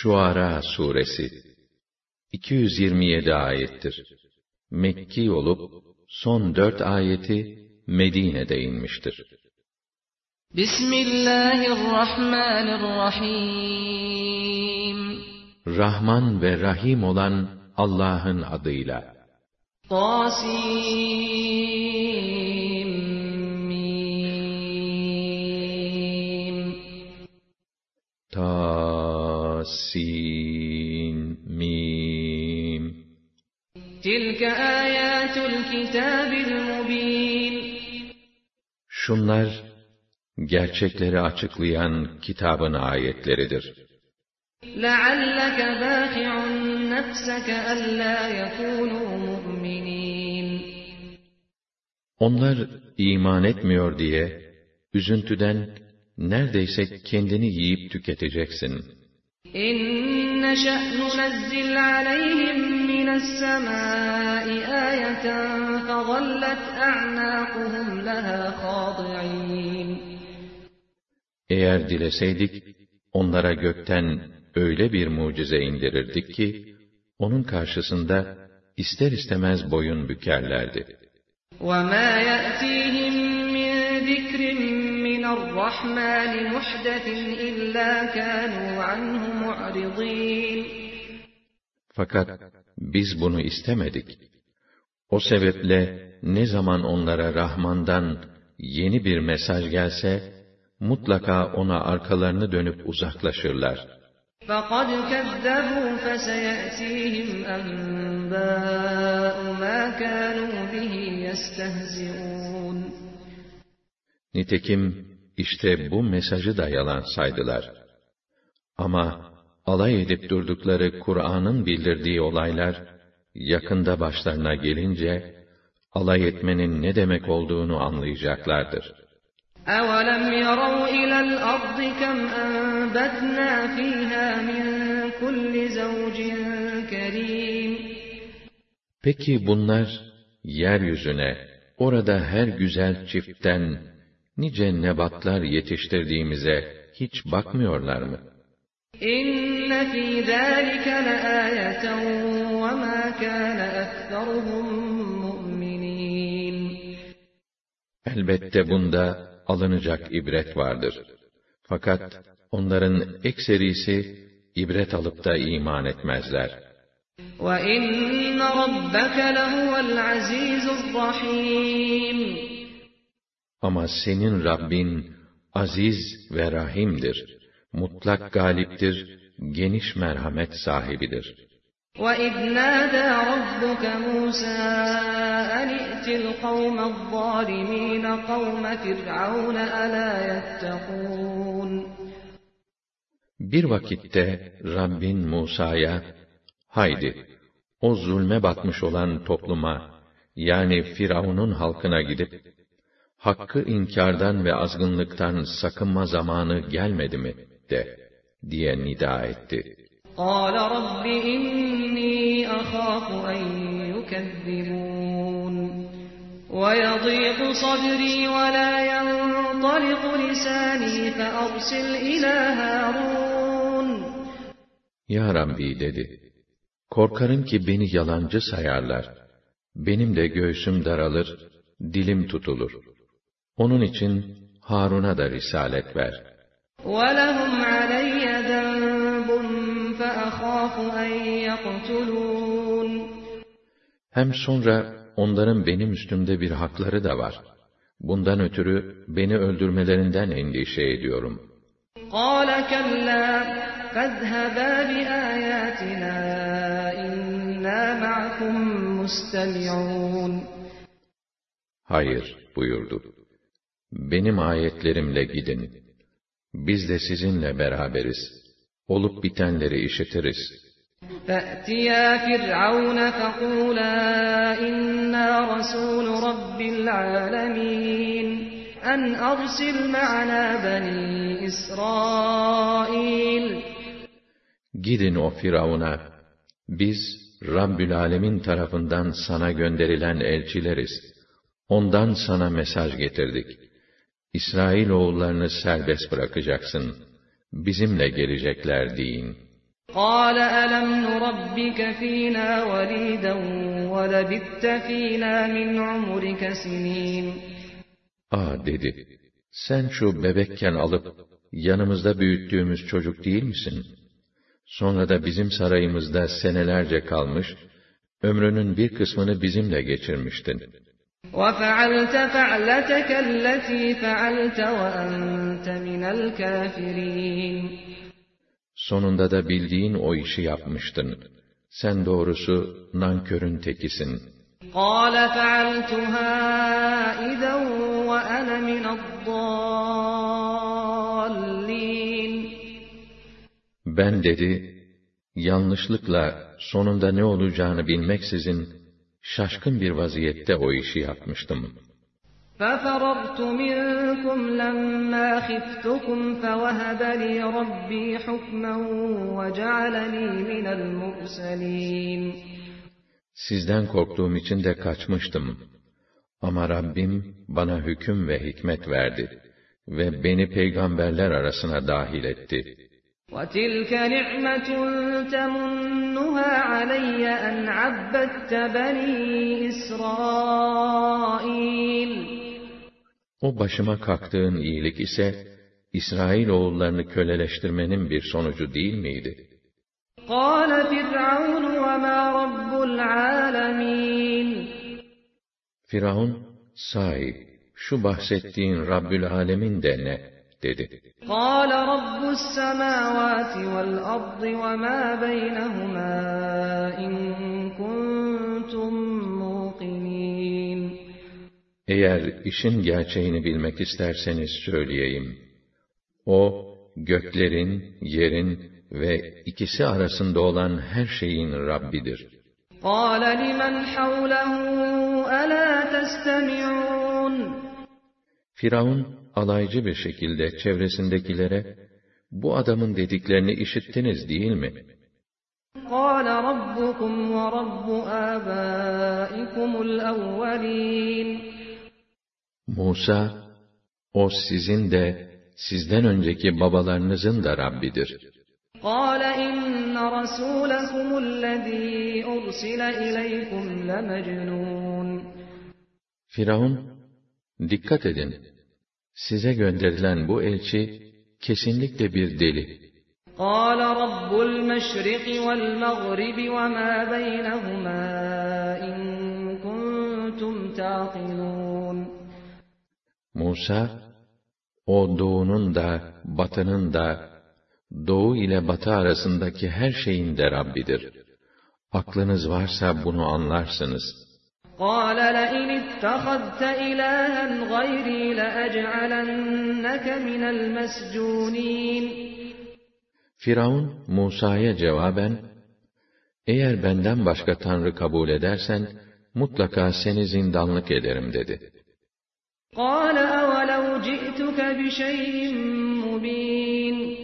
Şuara suresi 227 ayettir. Mekki olup son 4 ayeti Medine'de inmiştir. Bismillahirrahmanirrahim. Rahman ve Rahim olan Allah'ın adıyla. Tasin. Tasin mim. Tilke ayatul kitabil mubin. Şunlar gerçekleri açıklayan kitabın ayetleridir. لَعَلَّكَ بَاخِعٌ نَفْسَكَ أَلَّا يَكُونُوا مُؤْمِنِينَ. Onlar iman etmiyor diye üzüntüden neredeyse kendini yiyip tüketeceksin. إِنْ نَشَأْ نُنَزِّلْ عَلَيْهِمْ مِنَ السَّمَاءِ آيَةً فَظَلَّتْ أَعْنَاقُهُمْ لَهَا خَاضِعِينَ. Eğer dileseydik, onlara gökten öyle bir mucize indirirdik ki, onun karşısında ister istemez boyun bükerlerdi. وَمَا يَأْتِيهِمْ مِنْ ذِكْرٍ مِّنَ الرَّحْمَنِ مُحْدَثٍ إِلَّا كَانُوا عَنْهُ مُعْرِضِينَ. Fakat biz bunu istemedik. O sebeple ne zaman onlara Rahman'dan yeni bir mesaj gelse, mutlaka ona arkalarını dönüp uzaklaşırlar. فَقَدْ كَذَّبُوا فَسَيَأْتِيهِمْ أَنْبَاءُ مَا كَانُوا بِهِ يَسْتَهْزِئُونَ. Nitekim işte bu mesajı da yalan saydılar. Ama alay edip durdukları Kur'an'ın bildirdiği olaylar yakında başlarına gelince alay etmenin ne demek olduğunu anlayacaklardır. أَوَلَمْ يَرَوْا إِلَى الْأَرْضِ كَمْ أَنبَتْنَا فِيهَا مِنْ كُلِّ زَوْجٍ كَرِيمٍ. Peki bunlar yeryüzüne, orada her güzel çiftten nice nebatlar yetiştirdiğimize hiç bakmıyorlar mı? إِنَّ فِي ذَٰلِكَ لَآيَةً وَمَا كَانَ أَكْثَرُهُم مُؤْمِنِينَ. Elbette bunda alınacak ibret vardır. Fakat onların ekserisi ibret alıp da iman etmezler. وَإِنَّ رَبَّكَ لَهُوَ الْعَزِيزُ الرَّحِيمُ. Ama senin Rabbin aziz ve rahimdir. Mutlak galiptir, geniş merhamet sahibidir. وَإِذْ نَادَى رَبُّكَ مُوسَىٰ أَنِ ائْتِ الْقَوْمَ الظَّالِمِينَ قَوْمَ فِرْعَوْنَ أَلَا يَتَّقُونَ. Bir vakitte Rabbin Musa'ya, haydi, o zulme batmış olan topluma, yani Firavun'un halkına gidip, hakkı inkardan ve azgınlıktan sakınma zamanı gelmedi mi, diye nida etti. قَالَ رَبِّ إِنِّي أَخَافُ أَنْ يُكَذِّبُونِ وَيَضِيقُ صَدْرِي وَلَا يَنطَلِقُ لِسَانِي فَأَرْسِلْ إِلَى هَارُونَ. Ya Rabbi dedi, korkarım ki beni yalancı sayarlar. Benim de göğsüm daralır, dilim tutulur. Onun için Harun'a da risalet ver. وَلَهُمْ عَلَيَّ ذَنبٌ فَأَخَافُ أَنْ يَقْتُلُونَ. Hem sonra onların benim üstümde bir hakları da var. Bundan ötürü beni öldürmelerinden endişe ediyorum. قَالَ كَلَّا فَاذْهَبَا بِآيَاتِنَا إِنَّا مَعَكُمْ مُسْتَمِعُونَ. Hayır buyurdu. Benim ayetlerimle gidin. Biz de sizinle beraberiz. Olup bitenleri işitiriz. فَأْتِيَا فِرْعَوْنَ فَقُولَا إِنَّا رَسُولُ رَبِّ الْعَالَمِينَ أَنْ أَرْسِلْ مَعَنَا بَنِي إِسْرَائِيلَ. Gidin o Firavun'a, biz Rabbül Alemin tarafından sana gönderilen elçileriz. Ondan sana mesaj getirdik. İsrailoğullarını serbest bırakacaksın. Bizimle gelecekler deyin. قال ألم نربك فينا وليدا ولبثت فينا من عمرك سنين. Dedi, sen şu bebekken alıp yanımızda büyüttüğümüz çocuk değil misin? Sonra da bizim sarayımızda senelerce kalmış, ömrünün bir kısmını bizimle geçirmiştin. وَفَعَلْتَ فَعْلَتَكَ الَّتِي فَعَلْتَ وَأَنْتَ مِنَ الْكَافِرِينَ. Sonunda da bildiğin o işi yapmıştın. Sen doğrusu nankörün tekisin. قَالَ فَعَلْتُهَا إِذًا وَأَنَا مِنَ الضَّالِّينَ. Ben dedi, yanlışlıkla sonunda ne olacağını bilmeksizin, şaşkın bir vaziyette o işi yapmıştım. فَفَرَرْتُ مِنْكُمْ لَمَّا خِفْتُكُمْ فَوَهَبَ لِي رَبِّي حُكْمًا وَجَعَلَنِي مِنَ الْمُرْسَلِينَ. Sizden korktuğum için de kaçmıştım. Ama Rabbim bana hüküm ve hikmet verdi ve beni peygamberler arasına dahil etti. وَتِلْكَ نِعْمَةٌ تَمُنُّهَا عَلَيَّ أَنْ عَبَّدتَّ بَنِي إِسْرَائِيلَ. O başıma kalktığın iyilik ise, İsrailoğullarını köleleştirmenin bir sonucu değil miydi? قَالَ فِرْعَوْنُ وَمَا رَبُّ الْعَالَمِينَ. Firavun, sahi, şu bahsettiğin Rabbül Alemin de ne? dedi. قَالَ رَبُّ السَّمَاوَاتِ وَالْأَرْضِ وَمَا بَيْنَهُمَا إِن كُنتُم مُّوقِنِينَ. Eğer işin gerçeğini bilmek isterseniz söyleyeyim. O, göklerin, yerin ve ikisi arasında olan her şeyin Rabbidir. قَالَ لِمَنْ حَوْلَهُ أَلَا تَسْتَمِعُونَ. Firavun, alaycı bir şekilde çevresindekilere, bu adamın dediklerini işittiniz değil mi? قَالَ رَبُّكُمْ وَرَبُّ آبَائِكُمُ الْأَوَّلِينَ. Musa, o sizin de, sizden önceki babalarınızın da Rabbidir. قَالَ إِنَّ رَسُولَكُمُ الَّذ۪ي أُرْسِلَ إِلَيْكُمْ لَمَجْنُونَ. Firavun, dikkat edin, size gönderilen bu elçi, kesinlikle bir deli. قَالَ رَبُّ الْمَشْرِقِ وَالْمَغْرِبِ وَمَا بَيْنَهُمَا إِن كُنتُمْ تَعْقِلُونَ. Musa, o doğunun da, batının da, doğu ile batı arasındaki her şeyin de Rabbidir. Aklınız varsa bunu anlarsınız. قَالَ لَئِنِ اتَّخَذْتَ إِلَٰهًا غَيْرِي لَأَجْعَلَنَّكَ مِنَ الْمَسْجُونِينَ. Firavun, Musa'ya cevaben, eğer benden başka tanrı kabul edersen, mutlaka seni zindanlık ederim dedi. قَالَ أَوَلَوْ جِئْتُكَ بِشَيْءٍ مُّبِينٍ.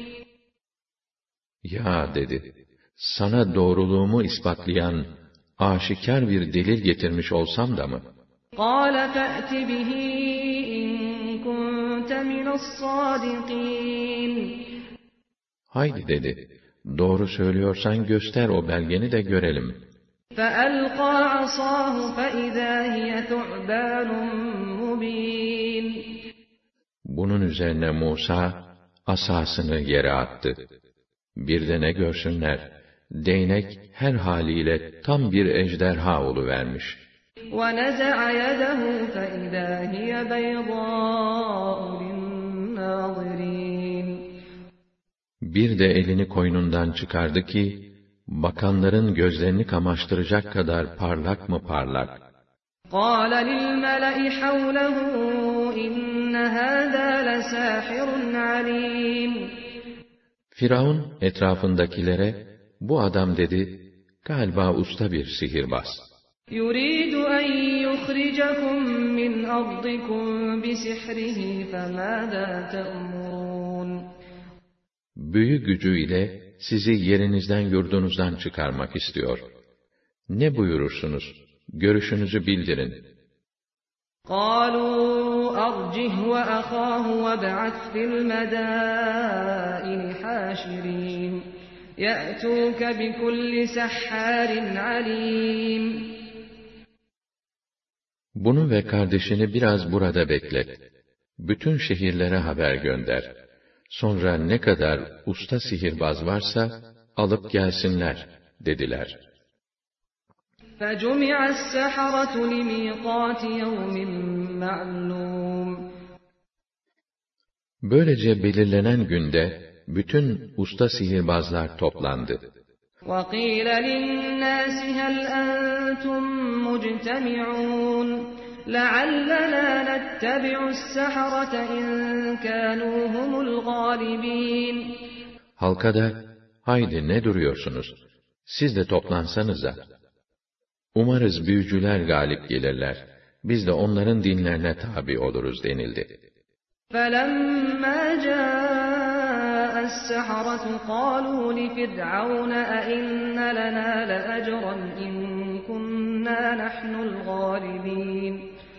Ya dedi, sana doğruluğumu ispatlayan, aşikar bir delil getirmiş olsam da mı? قَالَ فَأْتِ بِهِ إِن كُنتَ مِنَ الصَّادِقِينَ. Haydi dedi, doğru söylüyorsan göster o belgeni de görelim. فَأَلْقَى عَصَاهُ فَإِذَا هِيَ ثُعْبَانٌ مُّبِينٌ. Bunun üzerine Musa, asasını yere attı. Bir de ne görsünler, değnek her haliyle tam bir ejderha oluvermiş. وَنَزَعَ يَدَهُ فَإِذَا هِيَ بَيْضَاءُ لِلنَّاظِرِينَ. Bir de elini koynundan çıkardı ki, bakanların gözlerini kamaştıracak kadar parlak mı parlak. قَالَ لِلْمَلَإِ حَوْلَهُ إِنَّ هَذَا لَسَاحِرٌ عَلِيمٌ. Firavun etrafındakilere, bu adam dedi, galiba usta bir sihirbaz. يُرِيدُ أَنْ يُخْرِجَكُمْ مِنْ أَرْضِكُمْ بِسِحْرِهِ فَمَاذَا تَأْمُرُونَ. Büyü gücüyle sizi yerinizden yurdunuzdan çıkarmak istiyor. Ne buyurursunuz? Görüşünüzü bildirin. قَالُوا أَرْجِهْ وَأَخَاهُ وَابْعَثْ فِي الْمَدَائِنِ حَاشِرِينَ يَأْتُوكَ بِكُلِّ سَحَّارٍ عَلِيمٍ. Bunu ve kardeşini biraz burada beklet. Bütün şehirlere haber gönder. Sonra ne kadar usta sihirbaz varsa alıp gelsinler dediler. فَجُمِعَ السَّحَرَةُ لِمِيقَاتِ يَوْمٍ مَّعْلُومٍ. Böylece belirlenen günde bütün usta sihirbazlar toplandı. وَقِيلَ لِلنَّاسِ هَلْ أَنْتُمْ مُجْتَمِعُونَ لَعَلَّنَا نَتَّبِعُ السَّحَرَةَ إِنْ كَانُوا هُمُ الْغَالِبِينَ. Halka da, haydi ne duruyorsunuz? Siz de toplansanıza. Umarız büyücüler galip gelirler. Biz de onların dinlerine tabi oluruz denildi. فَلَمَّا جَاءَ السَّحَرَةُ قَالُوا لِفِرْعَوْنَ أَئِنَّ لَنَا لَأَجْرًا إِن كُنَّا نَحْنُ الْغَالِبِينَ.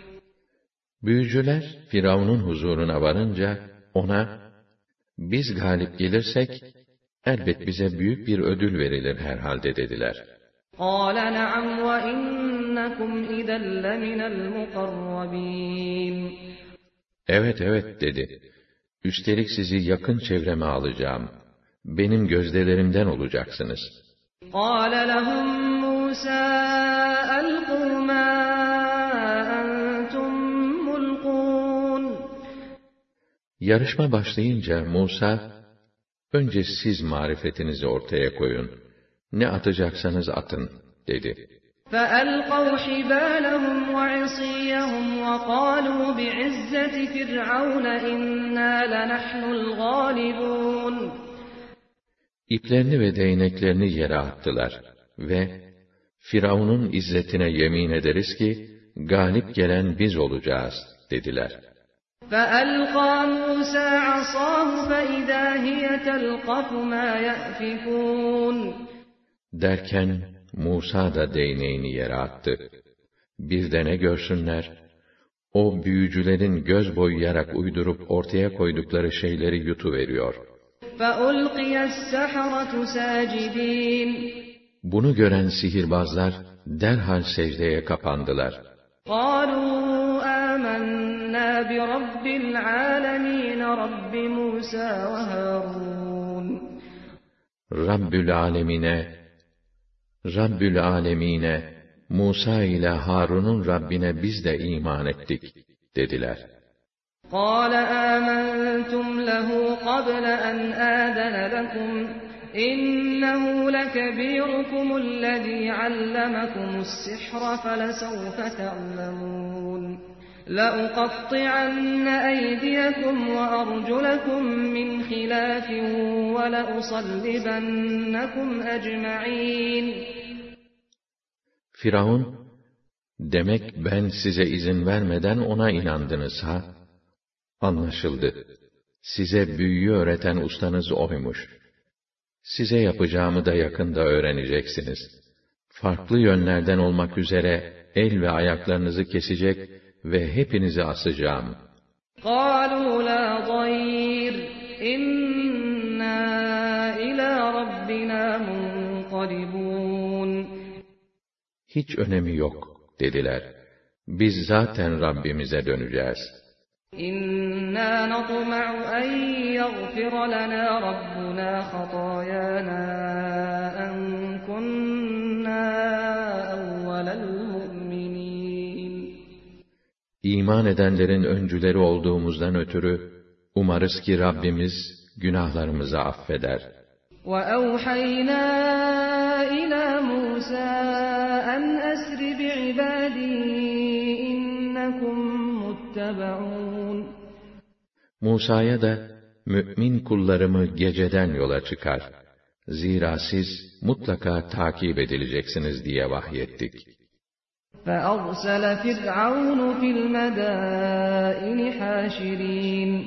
Büyücüler Firavun'un huzuruna varınca ona, biz galip gelirsek elbet bize büyük bir ödül verilir herhalde dediler. قَالَ نَعَمْ وَإِنَّكُمْ إِذًا لَّمِنَ الْمُقَرَّبِينَ. Evet evet dedi. Üstelik sizi yakın çevreme alacağım. Benim gözdelerimden olacaksınız. قَالَ لَهُم مُّوسَىٰ أَلْقُوا مَا أَنتُم مُّلْقُونَ. Yarışma başlayınca Musa, önce siz marifetinizi ortaya koyun. Ne atacaksanız atın dedi. فَأَلْقَوْا حِبَالَهُمْ وَعِصِيَّهُمْ وَقَالُوا بِعِزَّةِ فِرْعَوْنَ إِنَّا لَنَحْنُ الْغَالِبُونَ. İplerini ve değneklerini yere attılar ve Firavun'un izzetine yemin ederiz ki galip gelen biz olacağız dediler. فَأَلْقَى مُوسَى عَصَاهُ فَإِذَا هِيَ تَلْقَفُ مَا يَأْفِكُونَ. Derken Musa da değneğini yere attı. Bir de ne görsünler? O büyücülerin göz boyayarak uydurup ortaya koydukları şeyleri yutuveriyor. فَأُلْقِيَ السَّحَرَةُ سَاجِدِينَ. Bunu gören sihirbazlar derhal secdeye kapandılar. قَالُوا آمَنَّا بِرَبِّ الْعَالَمِينَ رَبِّ مُوسَى وَهَارُونَ. Rabbül Alemine, Musa ile Harun'un Rabbine biz de iman ettik dediler. قَالَ آمَنْتُمْ لَهُ قَبْلَ أَنْ آذَنَ لَكُمْ إِنَّهُ لَكَبِيرُكُمُ الَّذِي عَلَّمَكُمُ السِّحْرَ فَلَسَوْفَ تَعْلَمُونَ لَأُقَطِّعَنَّ أَيْدِيَكُمْ وَأَرْجُلَكُمْ مِنْ خِلَافٍ وَلَأُصَلِّبَنَّكُمْ أَجْمَعِينَ. Firavun, demek ben size izin vermeden ona inandınız ha? Anlaşıldı. Size büyüyü öğreten ustanız oymuş. Size yapacağımı da yakında öğreneceksiniz. Farklı yönlerden olmak üzere el ve ayaklarınızı kesecek ve hepinizi asacağım. قَالُوا لَا ضَيْرَ إِنَّا إِلَى رَبِّنَا مُنْقَلِبُونَ. Hiç önemi yok dediler. Biz zaten Rabbimize döneceğiz. إِنَّا نَطْمَعُ أَنْ يَغْفِرَ لَنَا رَبُّنَا خَطَايَانَا أَنْ كُنَّا أَوَّلَ الْمُؤْمِنِينَ. İman edenlerin öncüleri olduğumuzdan ötürü umarız ki Rabbimiz günahlarımızı affeder. وَأَوْحَيْنَا إِلَى مُوسَىٰ أَنْ أَسْرِ بِعِبَادِي إِنَّكُمْ مُتَّبَعُونَ. Musa'ya da mümin kullarımı geceden yola çıkar. Zira siz mutlaka takip edileceksiniz diye vahyettik. فَأَرْسَلَ فِرْعَوْنُ فِي الْمَدَائِنِ حَاشِرِينَ.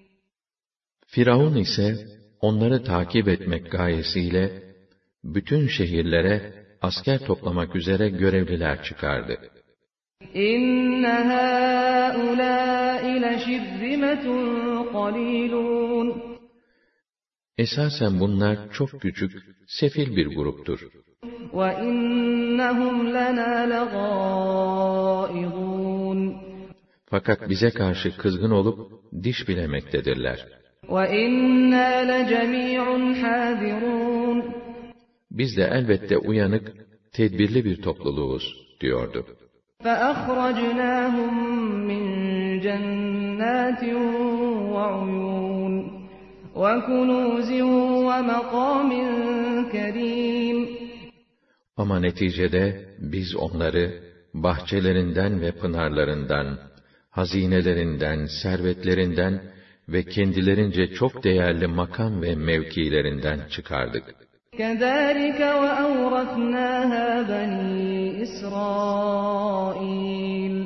Firavun ise onları takip etmek gayesiyle bütün şehirlere asker toplamak üzere görevliler çıkardı. إِنَّ هَٰؤُلَاءِ لَشِرْذِمَةٌ قَلِيلُونَ. Esasen bunlar çok küçük, sefil bir gruptur. وَإِنَّهُمْ لَنَا لَغَائِظُونَ Fakat bize karşı kızgın olup diş bilemektedirler. وَإِنَّا لَجَمِيعٌ حَاذِرُونَ Biz de elbette uyanık, tedbirli bir topluluğuz, diyordu. فَأَخْرَجْنَاهُمْ مِنْ جَنَّاتٍ وَعُيُونٍ وَكُنُوزٍ وَمَقَامٍ كَرِيمٍ Ama neticede biz onları bahçelerinden ve pınarlarından, hazinelerinden, servetlerinden ve kendilerince çok değerli makam ve mevkilerinden çıkardık. كَذَٰلِكَ وَأَوْرَثْنَاهَا بَنِي إِسْرَائِيلَ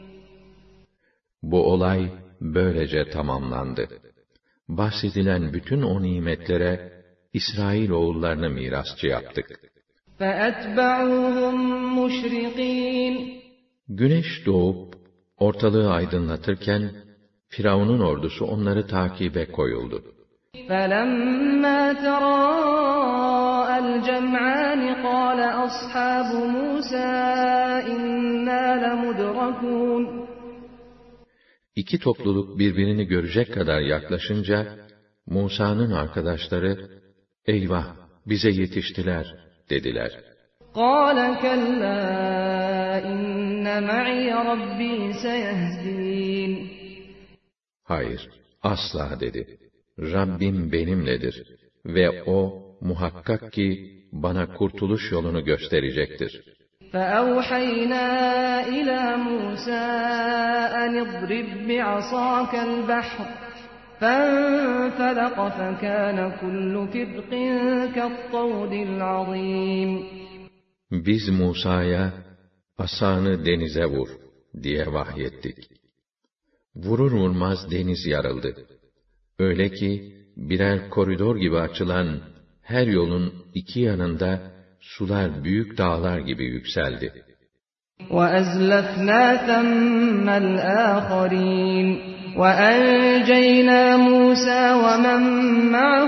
Bu olay böylece tamamlandı. Bahsedilen bütün o nimetlere İsrail oğullarını mirasçı yaptık. فَأَتْبَعُوهُمْ مُشْرِقِينَ Güneş doğup ortalığı aydınlatırken Firavun'un ordusu onları takibe koyuldu. فَلَمَّا تَرَاءَى الْجَمْعَانِ قَالَ أَصْحَابُ مُوسَى إِنَّا لَمُدْرَكُونَ İki topluluk birbirini görecek kadar yaklaşınca Musa'nın arkadaşları "Eyvah, bize yetiştiler." dediler. قَالَ كَلَّا إِنَّ مَعِيَ رَبِّي سَيَهْدِينِ Hayır, asla dedi. Rabbim benimledir ve O muhakkak ki bana kurtuluş yolunu gösterecektir. فَأَوْحَيْنَا إِلَى مُوسَى أَنِ اضْرِب بِّعَصَاكَ الْبَحْرَ فَانفَلَقَ فَكَانَ كُلُّ فِرْقٍ كَالطَّوْدِ الْعَظِيمِ Biz Musa'ya asanı denize vur diye vahyettik. Vurur vurmaz deniz yarıldı. Öyle ki birer koridor gibi açılan her yolun iki yanında sular büyük dağlar gibi yükseldi. وَأَزْلَفْنَا ثَمَّ الْآخَرِينَ وَأَنْجَيْنَا مُوسَى وَمَنْ مَعَهُ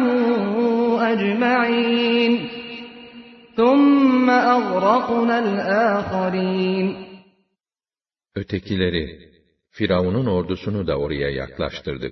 أَجْمَعِينَ ثُمَّ أَغْرَقْنَا الْآخَرِينَ Ötekileri, Firavun'un ordusunu da oraya yaklaştırdık.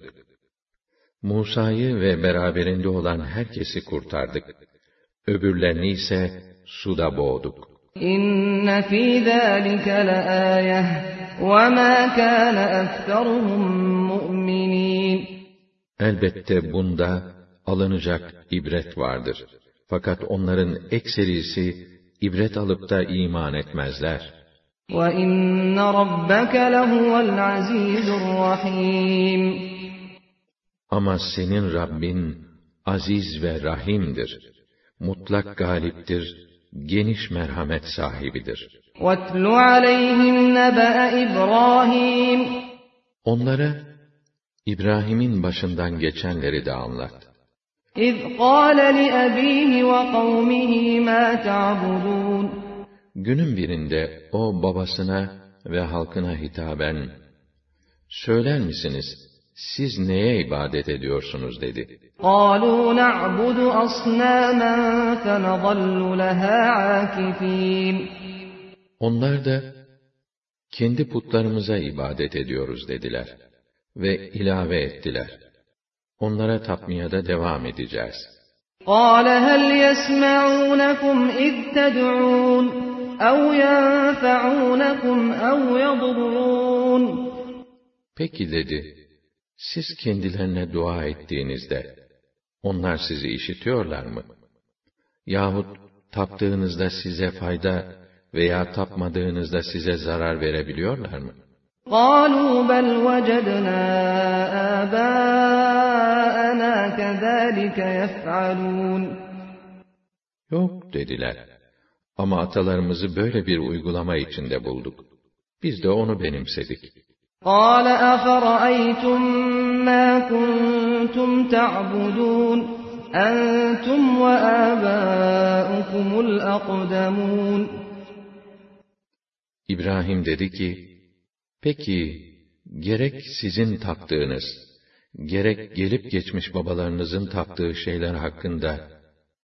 Musa'yı ve beraberinde olan herkesi kurtardık. Öbürlerini ise suda boğduk. İnne fî zâlike leâyeh ve mâ kâne ekseruhum mu'minîn. Elbette bunda alınacak ibret vardır. Fakat onların ekserisi ibret alıp da iman etmezler. وَإِنَّ رَبَّكَ لَهُوَ الْعَزِيزُ الرَّحِيمُ Ama senin Rabbin aziz ve rahimdir. Mutlak galiptir, geniş merhamet sahibidir. وَاتْلُ عَلَيْهِمْ نَبَأَ إِبْرَاهِيمَ Onlara İbrahim'in başından geçenleri de anlat. إِذْ قَالَ لِأَبِيهِ وَقَوْمِهِ مَا تَعْبُدُونَ Günün birinde o babasına ve halkına hitaben, "Söyler misiniz, siz neye ibadet ediyorsunuz?" dedi. قَالُوا نَعْبُدُ أَصْنَامًا فَنَظَلُّ لَهَا عَاكِفِينَ Onlar da, "Kendi putlarımıza ibadet ediyoruz." dediler. Ve ilave ettiler, "Onlara tapmaya da devam edeceğiz." قَالَ هَلْ يَسْمَعُونَكُمْ إِذْ تَدْعُونَ أَوْ يَنفَعُونَكُمْ أَوْ يَضُرُّونَ Peki dedi, siz kendilerine dua ettiğinizde, onlar sizi işitiyorlar mı? Yahut taptığınızda size fayda veya tapmadığınızda size zarar verebiliyorlar mı? قَالُوا بَلْ وَجَدْنَا آبَاءَنَا كَذَٰلِكَ يَفْعَلُونَ Yok dediler. Ama atalarımızı böyle bir uygulama içinde bulduk. Biz de onu benimsedik. قَالَ أَفَرَأَيْتُمْ مَا كُنْتُمْ تَعْبُدُونَ أَنْتُمْ وَآبَاؤُكُمُ الْأَقْدَمُونَ İbrahim dedi ki, peki, gerek sizin taptığınız, gerek gelip geçmiş babalarınızın taptığı şeyler hakkında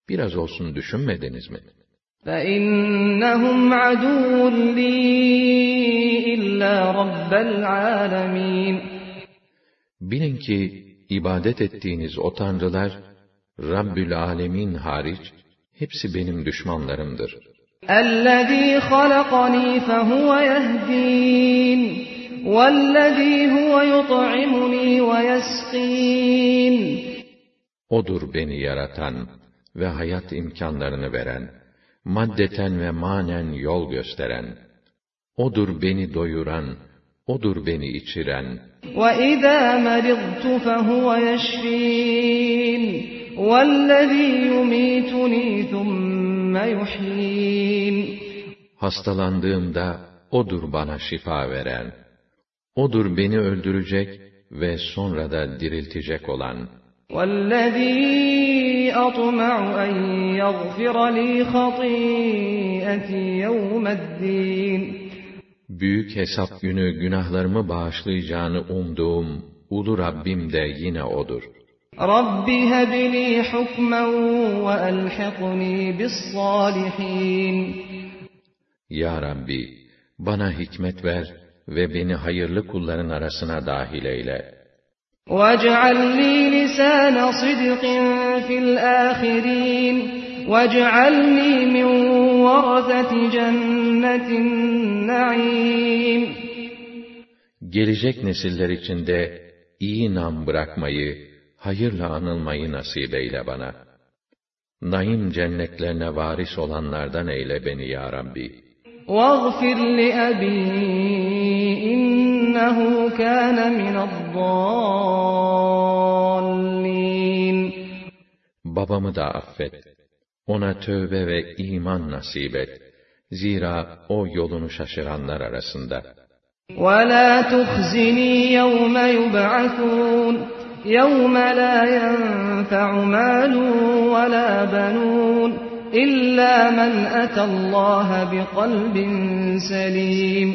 biraz olsun düşünmediniz mi? فَإِنَّهُمْ عَدُوٌّ لِّي إِلَّا رَبَّ الْعَالَمِينَ. Bilin ki ibadet ettiğiniz o tanrılar, Rabbül Alemin hariç, hepsi benim düşmanlarımdır. اَلَّذ۪ي خَلَقَن۪ي فَهُوَ يَهْد۪ينَ وَالَّذ۪ي هُوَ يُطْعِمُن۪ي وَيَسْق۪ينَ. Odur beni yaratan ve hayat imkanlarını veren, maddeten ve manen yol gösteren. Odur beni doyuran, odur beni içiren. وَإِذَا مَرِضْتُ فَهُوَ يَشْف۪ينَ وَالَّذ۪ي يُمِيتُن۪ي ثُمَّ يُحْي۪ينَ. Hastalandığımda odur bana şifa veren. Odur beni öldürecek ve sonra da diriltecek olan. وَالَّذ۪ي أَطْمَعُ أَنْ يَغْفِرَ لِي خَطِيئَتِي يَوْمَ الدِّينِ. Büyük hesap günü günahlarımı bağışlayacağını umduğum ulu Rabbim de yine odur. رَبِّ هَبْ لِي حُكْمًا وَأَلْحِقْنِي بِالصَّالِحِينَ. Ya Rabbi, bana hikmet ver ve beni hayırlı kulların arasına dahil eyle. وَاجْعَلْ لِي لِسَانَ صِدْقٍ فِي الْآخِرِينَ وَاجْعَلْنِي مِنْ وَرَثَةِ جَنَّةِ النَّعِيمِ. Gelecek nesiller içinde iyi nam bırakmayı, hayırla anılmayı nasip eyle bana. Naim cennetlerine varis olanlardan eyle beni ya Rabbi. وَاغْفِرْ لِأَبِي إِنَّهُ كَانَ مِنَ الضَّالِّينَ. Babamı da affet. Ona tövbe ve iman nasip et. Zira o yolunu şaşıranlar arasında. وَلَا تُخْزِنِي يَوْمَ يُبْعَثُونَ يَوْمَ لَا يَنْفَعُ مَالٌ وَلَا بَنُونَ إِلَّا مَنْ أَتَى اللّٰهَ بِقَلْبٍ سَلِيمٍ.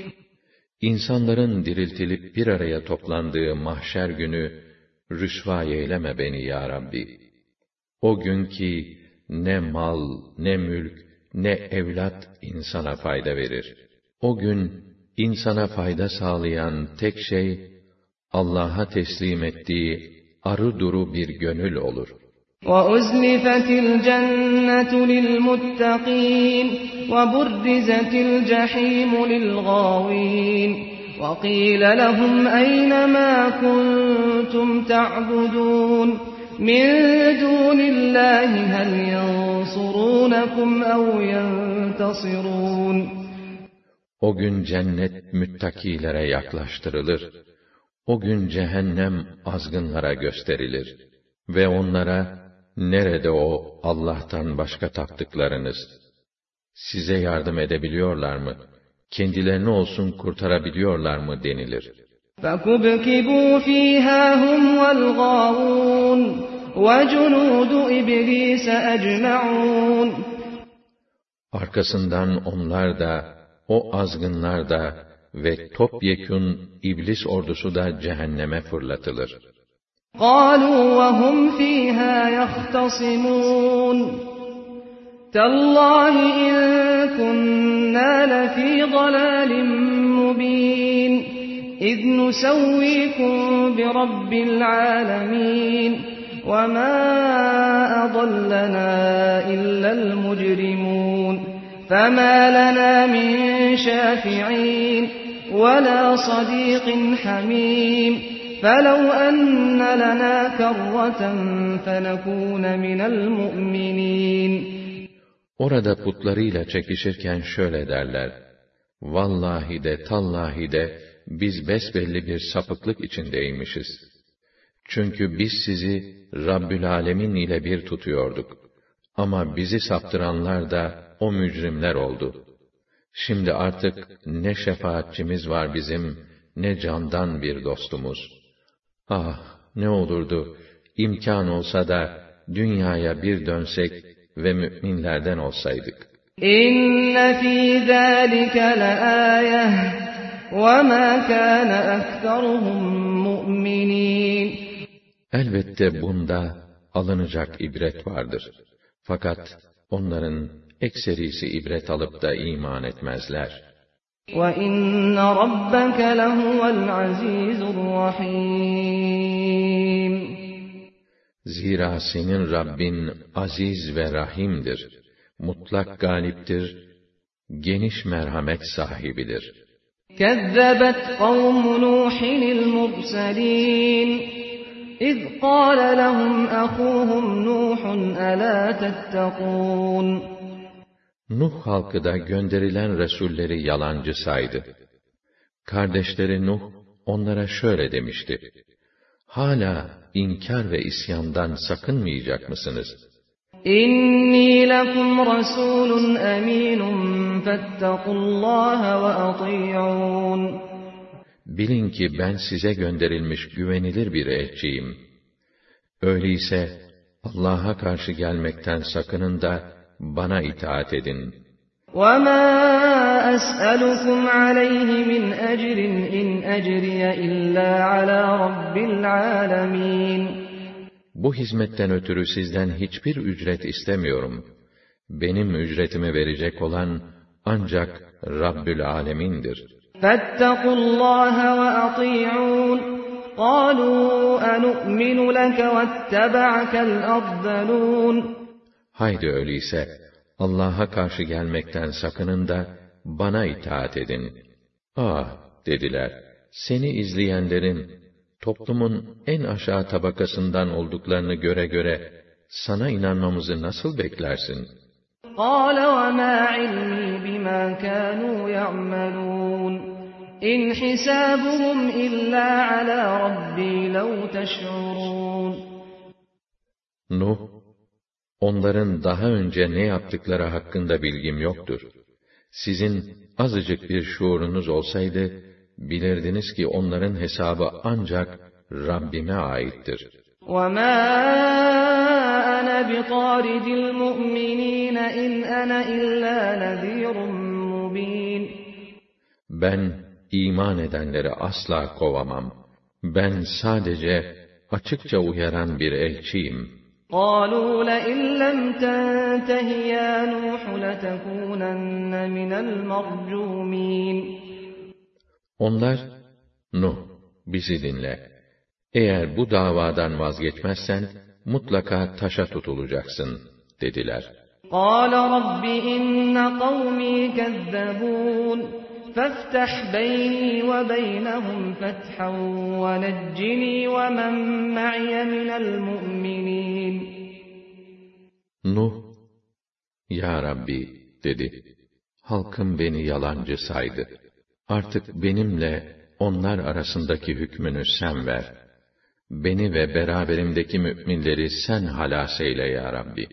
İnsanların diriltilip bir araya toplandığı mahşer günü rüsva eyleme beni ya Rabbi. O gün ki ne mal, ne mülk, ne evlat insana fayda verir. O gün insana fayda sağlayan tek şey Allah'a teslim ettiği arı duru bir gönül olur. وَأُزْلِفَتِ الْجَنَّةُ لِلْمُتَّقِينَ وَبُرِّزَتِ الْجَحِيمُ لِلْغَاوِينَ وَقِيلَ لَهُمْ أَيْنَ مَا كُنْتُمْ تَعْبُدُونَ مِنْ دُونِ اللّٰهِ هَلْ يَنْصُرُونَكُمْ أَوْ يَنْتَصِرُونَ. O gün cennet müttakilere yaklaştırılır. O gün cehennem azgınlara gösterilir. Ve onlara, nerede o Allah'tan başka taptıklarınız? Size yardım edebiliyorlar mı? Kendilerini olsun kurtarabiliyorlar mı denilir. فَكُبْكِبُوا ف۪يهَا هُمْ وَالْغَاوُونَ وَجُنُودُ إِبْلِيسَ أَجْمَعُونَ. Arkasından onlar da, o azgınlar da ve topyekün iblis ordusu da cehenneme fırlatılır. قَالُوا وَهُمْ ف۪يهَا يَخْتَصِمُونَ تَاللّٰهِ إِنْ كُنَّا لَف۪ي ضَلَالٍ مُّب۪ينٍ إِذْ نُسَوِّيكُمْ بِرَبِّ الْعَالَمِينَ وَمَا أَضَلَّنَا إِلَّا الْمُجْرِمُونَ فَمَا لَنَا مِنْ شَافِعِينَ وَلَا صَدِيقٍ حَمِيمٍ فَلَوْ أَنَّ لَنَا كَرَّةً فَنَكُونَ مِنَ الْمُؤْمِنِينَ. Orada putlarıyla çekişirken şöyle derler: Vallahi de tallahi de biz besbelli bir sapıklık içindeymişiz. Çünkü biz sizi Rabbül Alemin ile bir tutuyorduk. Ama bizi saptıranlar da o mücrimler oldu. Şimdi artık ne şefaatçimiz var bizim, ne candan bir dostumuz. Ah, ne olurdu, imkan olsa da dünyaya bir dönsek ve müminlerden olsaydık. İnne fî zâlike leâyeh ve mâ kâne ekteruhum mu'minîn. Elbette bunda alınacak ibret vardır. Fakat onların ekserisi ibret alıp da iman etmezler. وَإِنَّ رَبَّكَ لَهُوَ الْعَزِيزُ الرَّحِيمُ Zira senin Rabbin aziz ve rahimdir, mutlak galiptir, geniş merhamet sahibidir. كَذَّبَتْ قَوْمُ نُوحٍ الْمُرْسَلِينَ إِذْ قَالَ لَهُمْ أَخُوهُمْ نُوحٌ أَلَا تَتَّقُونَ Nuh halkı da gönderilen resulleri yalancı saydı. Kardeşleri Nuh onlara şöyle demişti: Hala inkar ve isyandan sakınmayacak mısınız? İnni lekum rasulun eminun fettakullaha ve ati'un. Bilin ki ben size gönderilmiş güvenilir bir elçiyim. Öyleyse Allah'a karşı gelmekten sakının da bana itaat edin. وَمَا أَسْأَلُكُمْ عَلَيْهِ مِنْ أَجْرٍ إِنْ أَجْرِيَ إِلَّا عَلَى رَبِّ الْعَالَمِينَ Bu hizmetten ötürü sizden hiçbir ücret istemiyorum. Benim ücretimi verecek olan ancak Rabbül Alemin'dir. فَاتَّقُوا اللّٰهَ وَأَطِيعُونَ قَالُوا أَنُؤْمِنُ لَكَ وَاتَّبَعَكَ الْأَرْذَلُونَ Haydi öyleyse Allah'a karşı gelmekten sakının da bana itaat edin. Dediler, seni izleyenlerin toplumun en aşağı tabakasından olduklarını göre sana inanmamızı nasıl beklersin? قَالَ وَمَا عِلْمِي بِمَا كَانُوا يَعْمَلُونَ إِنْ حِسَابُهُمْ إِلَّا عَلَى رَبِّي لَوْ تَشْعُرُونَ Nuh, onların daha önce ne yaptıkları hakkında bilgim yoktur. Sizin azıcık bir şuurunuz olsaydı, bilirdiniz ki onların hesabı ancak Rabbime aittir. وَمَا أَنَا بِطَارِدِ الْمُؤْمِنِينَ إِنْ أَنَا إِلَّا نَذِيرٌ مُبِينٌ Ben iman edenleri asla kovamam. Ben sadece açıkça uyaran bir elçiyim. قَالُوا لَئِنْ لَمْ تَنْتَهِ يَا نُوحُ لَتَكُونَنَّ مِنَ الْمَرْجُومِينَ Onlar, Nuh, bizi dinle. Eğer bu davadan vazgeçmezsen, mutlaka taşa tutulacaksın, dediler. قَالَ رَبِّ إِنَّ قَوْمِي كَذَّبُونَ فَافْتَحْ بَيْنِي وَبَيْنَهُمْ فَتْحًا وَنَجِّنِي وَمَنْ مَعِيَ مِنَ الْمُؤْمِنِينَ Nuh, Ya Rabbi, dedi, halkım beni yalancı saydı. Artık benimle onlar arasındaki hükmünü sen ver. Beni ve beraberimdeki müminleri sen halas eyle ya Rabbi.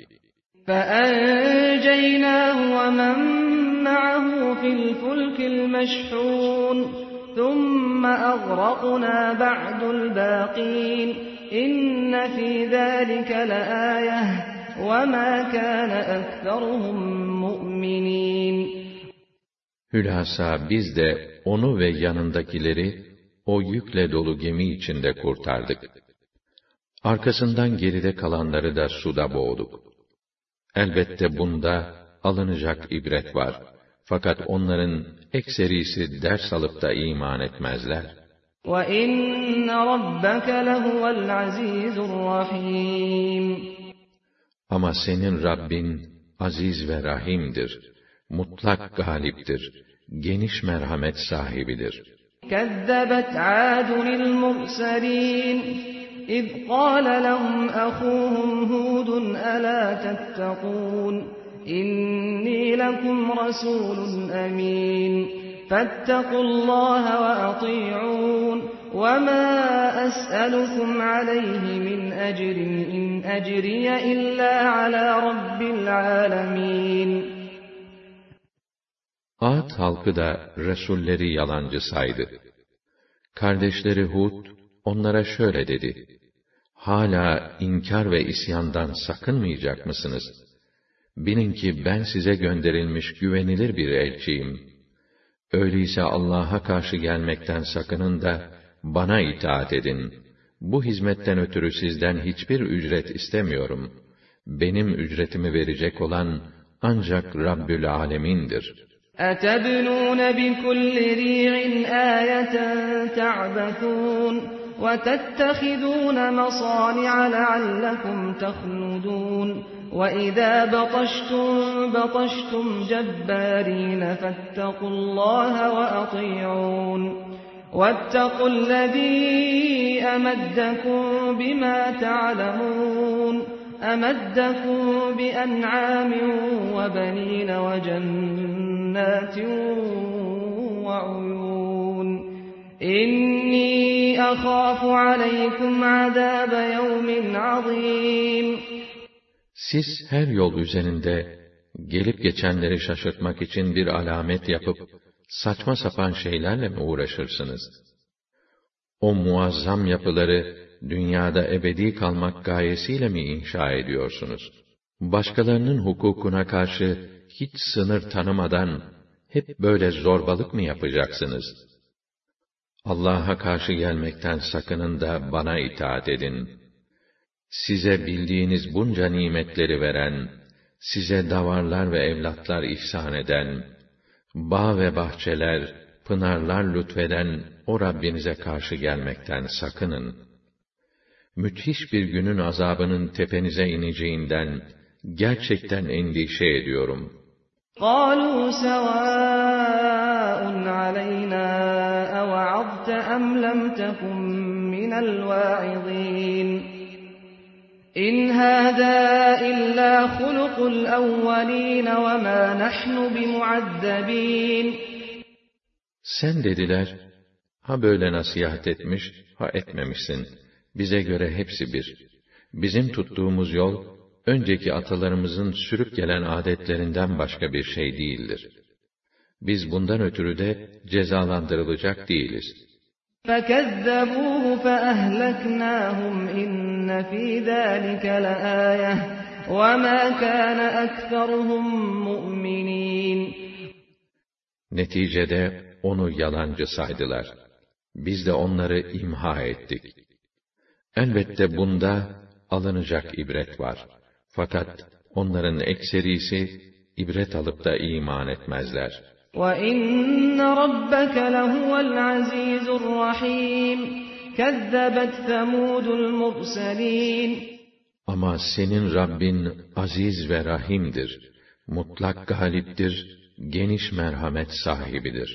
فَأَنْجَيْنَاهُ وَمَنْ مَعَهُ فِي الْفُلْكِ الْمَشْحُونِ ثُمَّ أَغْرَقْنَا بَعْدُ الْبَاقِينَ إِنَّ فِي ذَلِكَ لَآيَةً وَمَا كَانَ أَكْثَرُهُمْ مُؤْمِنِينَ Hülasa biz de onu ve yanındakileri o yükle dolu gemi içinde kurtardık. Arkasından geride kalanları da suda boğduk. Elbette bunda alınacak ibret var. Fakat onların ekserisi ders alıp da iman etmezler. وَإِنَّ رَبَّكَ لَهُوَ الْعَزِيزُ الرَّحِيمُ Ama senin Rabbin aziz ve rahimdir, mutlak galiptir, geniş merhamet sahibidir. كَذَّبَتْ عَادٌ الْمُرْسَلِينَ إِذْ قَالَ لَهُمْ أَخُوهُمْ هُودٌ أَلَا تَتَّقُونَ إِنِّي لَكُمْ رَسُولٌ أَمِينٌ فَاتَّقُوا اللَّهَ وَأَطِيعُونِ وَمَا أَسْأَلُكُمْ عَلَيْهِ مِنْ أَجْرٍ إِنْ أَجْرِيَ إِلَّا عَلَى رَبِّ الْعَالَمِينَ Ad halkı da resulleri yalancı saydı. Kardeşleri Hud onlara şöyle dedi: Hala inkar ve isyandan sakınmayacak mısınız? Bilin ki ben size gönderilmiş güvenilir bir elçiyim. Öyleyse Allah'a karşı gelmekten sakının da bana itaat edin. Bu hizmetten ötürü sizden hiçbir ücret istemiyorum. benim ücretimi verecek olan ancak Rabbül Alemin'dir. أَتَبْنُونَ بِكُلِّ رِيعٍ آيَةً تَعْبَثُونَ وَتَتَّخِذُونَ مَصَانِعَ لَعَلَّكُمْ تَخْلُدُونَ وَإِذَا بَطَشْتُمْ جَبَّارِينَ فَاتَّقُوا اللَّهَ وَأَطِيعُونِ وَاتَّقُوا الَّذِي أَمَدَّكُم بِمَا تَعْلَمُونَ أَمَدَّكُم بِأَنْعَامٍ وَبَنِينَ وَجَنَّاتٍ وَعُيُونٍ إِنِّي أَخَافُ عَلَيْكُمْ عَذَابَ يَوْمٍ عَظِيمٍ. Siz her yol üzerinde gelip geçenleri şaşırtmak için bir alamet yapıp saçma sapan şeylerle mi uğraşırsınız? O muazzam yapıları dünyada ebedi kalmak gayesiyle mi inşa ediyorsunuz? Başkalarının hukukuna karşı hiç sınır tanımadan hep böyle zorbalık mı yapacaksınız? Allah'a karşı gelmekten sakının da bana itaat edin. Size bildiğiniz bunca nimetleri veren, size davarlar ve evlatlar ihsan eden, bağ ve bahçeler, pınarlar lütfeden o Rabbinize karşı gelmekten sakının. Müthiş bir günün azabının tepenize ineceğinden gerçekten endişe ediyorum. قَالُوا سَوَاءٌ عَلَيْنَا أَوَعَظْتَ أَمْ لَمْ تَكُنْ مِنَ الْوَاعِظِينَ إِنْ هَذَا إِلَّا خُلُقُ الْأَوَّلِينَ وَمَا نَحْنُ بِمُعَذَّبِينَ. Sen dediler, ha böyle nasihat etmiş, ha etmemişsin. Bize göre hepsi bir. Bizim tuttuğumuz yol, önceki atalarımızın sürüp gelen adetlerinden başka bir şey değildir. Biz bundan ötürü de cezalandırılacak değiliz. فَكَذَّبُوهُ فَأَهْلَكْنَاهُمْ إِنَّ فِي ذَٰلِكَ لَآيَةً وَمَا كَانَ أَكْثَرُهُم مُؤْمِنِينَ. Neticede onu yalancı saydılar. Biz de onları imha ettik. Elbette bunda alınacak ibret var. Fakat onların ekserisi ibret alıp da iman etmezler. وَإِنَّ رَبَّكَ لَهُوَ الْعَزِيزُ الرَّحِيمُ كَذَّبَتْ ثَمُودُ الْمُرْسَلِينَ. Ama senin Rabbin aziz ve rahimdir. Mutlak galiptir, geniş merhamet sahibidir.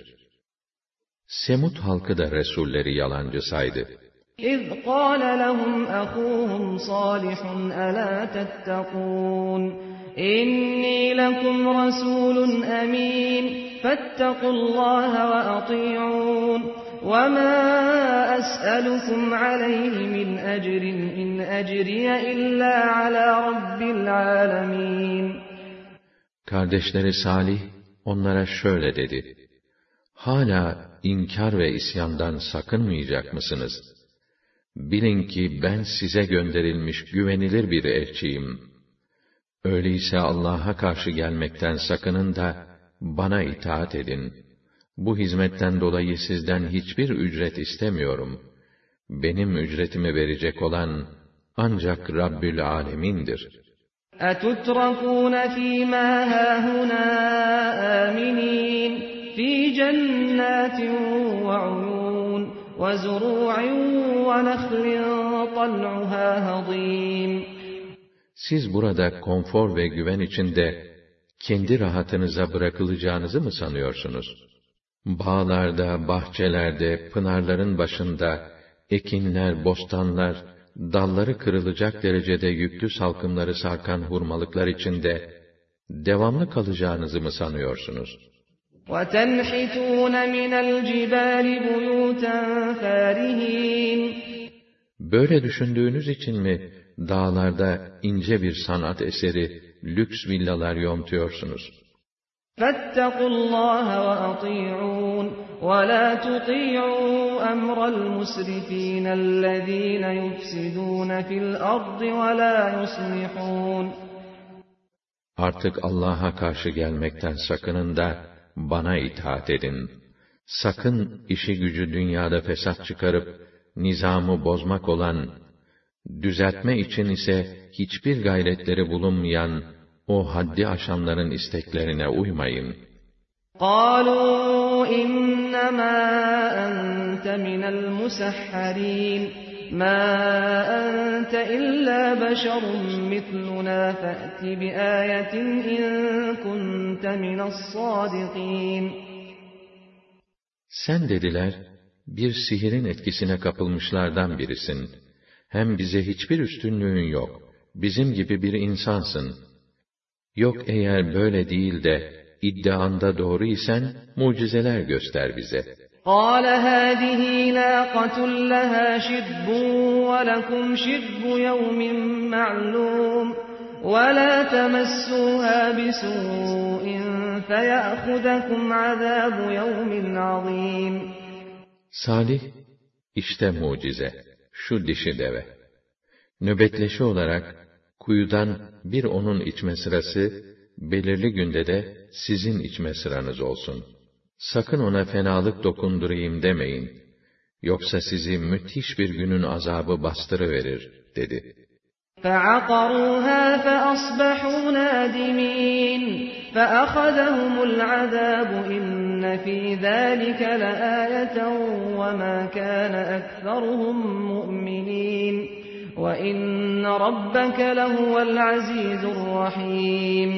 Semud halkı da resulleri yalancı saydı. إِذْ قَالَ لَهُمْ أَخُوهُمْ صَالِحٌ أَلَا تَتَّقُونَ إِنِّي لَكُمْ رَسُولٌ أَمِينٌ فَاتَّقُوا اللَّهَ وَأَطِيعُونِ وَمَا أَسْأَلُكُمْ عَلَيْهِ مِنْ أَجْرٍ إِنْ أَجْرِيَ إِلَّا عَلَى رَبِّ الْعَالَمِينَ. Kardeşleri Salih onlara şöyle dedi: Hala inkar ve isyandan sakınmayacak mısınız? Bilin ki ben size gönderilmiş güvenilir bir elçiyim. Öyleyse Allah'a karşı gelmekten sakının da bana itaat edin. Bu hizmetten dolayı sizden hiçbir ücret istemiyorum. Benim ücretimi verecek olan ancak Rabbül Alemin'dir. أَتُتْرَكُونَ فِي مَا هَاهُنَا آمِنِينَ فِي جَنَّاتٍ وَعُيُونٍ وَزُرُوعٍ وَنَخْلٍ طَلْعُهَا هَضِيمٌ. Siz burada konfor ve güven içinde kendi rahatınıza bırakılacağınızı mı sanıyorsunuz? Bağlarda, bahçelerde, pınarların başında, ekinler, bostanlar, dalları kırılacak derecede yüklü salkımları sarkan hurmalıklar içinde devamlı kalacağınızı mı sanıyorsunuz? وَتَنْحِتُونَ مِنَ الْجِبَالِ بُيُوتًا فَارِهِينَ. Böyle düşündüğünüz için mi dağlarda ince bir sanat eseri, lüks villalar yontuyorsunuz? فَاتَّقُوا اللَّهَ وَأَطِيعُونَ وَلَا تُطِيعُوا أَمْرَ الْمُسْرِفِينَ الَّذ۪ينَ يُفْسِدُونَ فِي الْأَرْضِ وَلَا يُصْلِحُونَ. Artık Allah'a karşı gelmekten sakının da bana itaat edin. Sakın işi gücü dünyada fesat çıkarıp nizamı bozmak olan, düzeltme için ise hiçbir gayretleri bulunmayan o haddi aşanların isteklerine uymayın. قَالُوا إِنَّمَا أَنْتَ مِنَ الْمُسَحَّرِينَ مَا أَنْتَ إِلَّا بَشَرٌ مِثْلُنَا فَأْتِ بِآيَةٍ إِنْ كُنْتَ مِنَ الصَّادِقِينَ. Sen dediler, bir sihirin etkisine kapılmışlardan birisin. Hem bize hiçbir üstünlüğün yok. Bizim gibi bir insansın. Yok eğer böyle değil de iddianda doğru isen mucizeler göster bize. قَالَ هَٰذِهِ نَاقَةٌ لَهَا شِرْبٌ وَلَكُمْ شِرْبُ يَوْمٍ مَّعْلُومٍ وَلَا تَمَسُّوهَا بِسُوءٍ فَيَأْخُذَكُمْ عَذَابُ يَوْمٍ عَظِيمٍ. Salih, işte mucize, şu dişi deve. Nöbetleşi olarak kuyudan bir onun içme sırası, belirli günde de sizin içme sıranız olsun. Sakın ona fenalık dokundurayım demeyin. Yoksa sizi müthiş bir günün azabı bastırıverir, dedi. فَعَقَرُوهَا فَأَصْبَحُوا نَادِمِينَ فَأَخَذَهُمُ الْعَذَابُ إِنَّ فِي ذَٰلِكَ لَآيَةً وَمَا كَانَ أَكْثَرُهُم مُّؤْمِنِينَ وَإِنَّ رَبَّكَ لَهُوَ الْعَزِيزُ الرَّحِيمُ.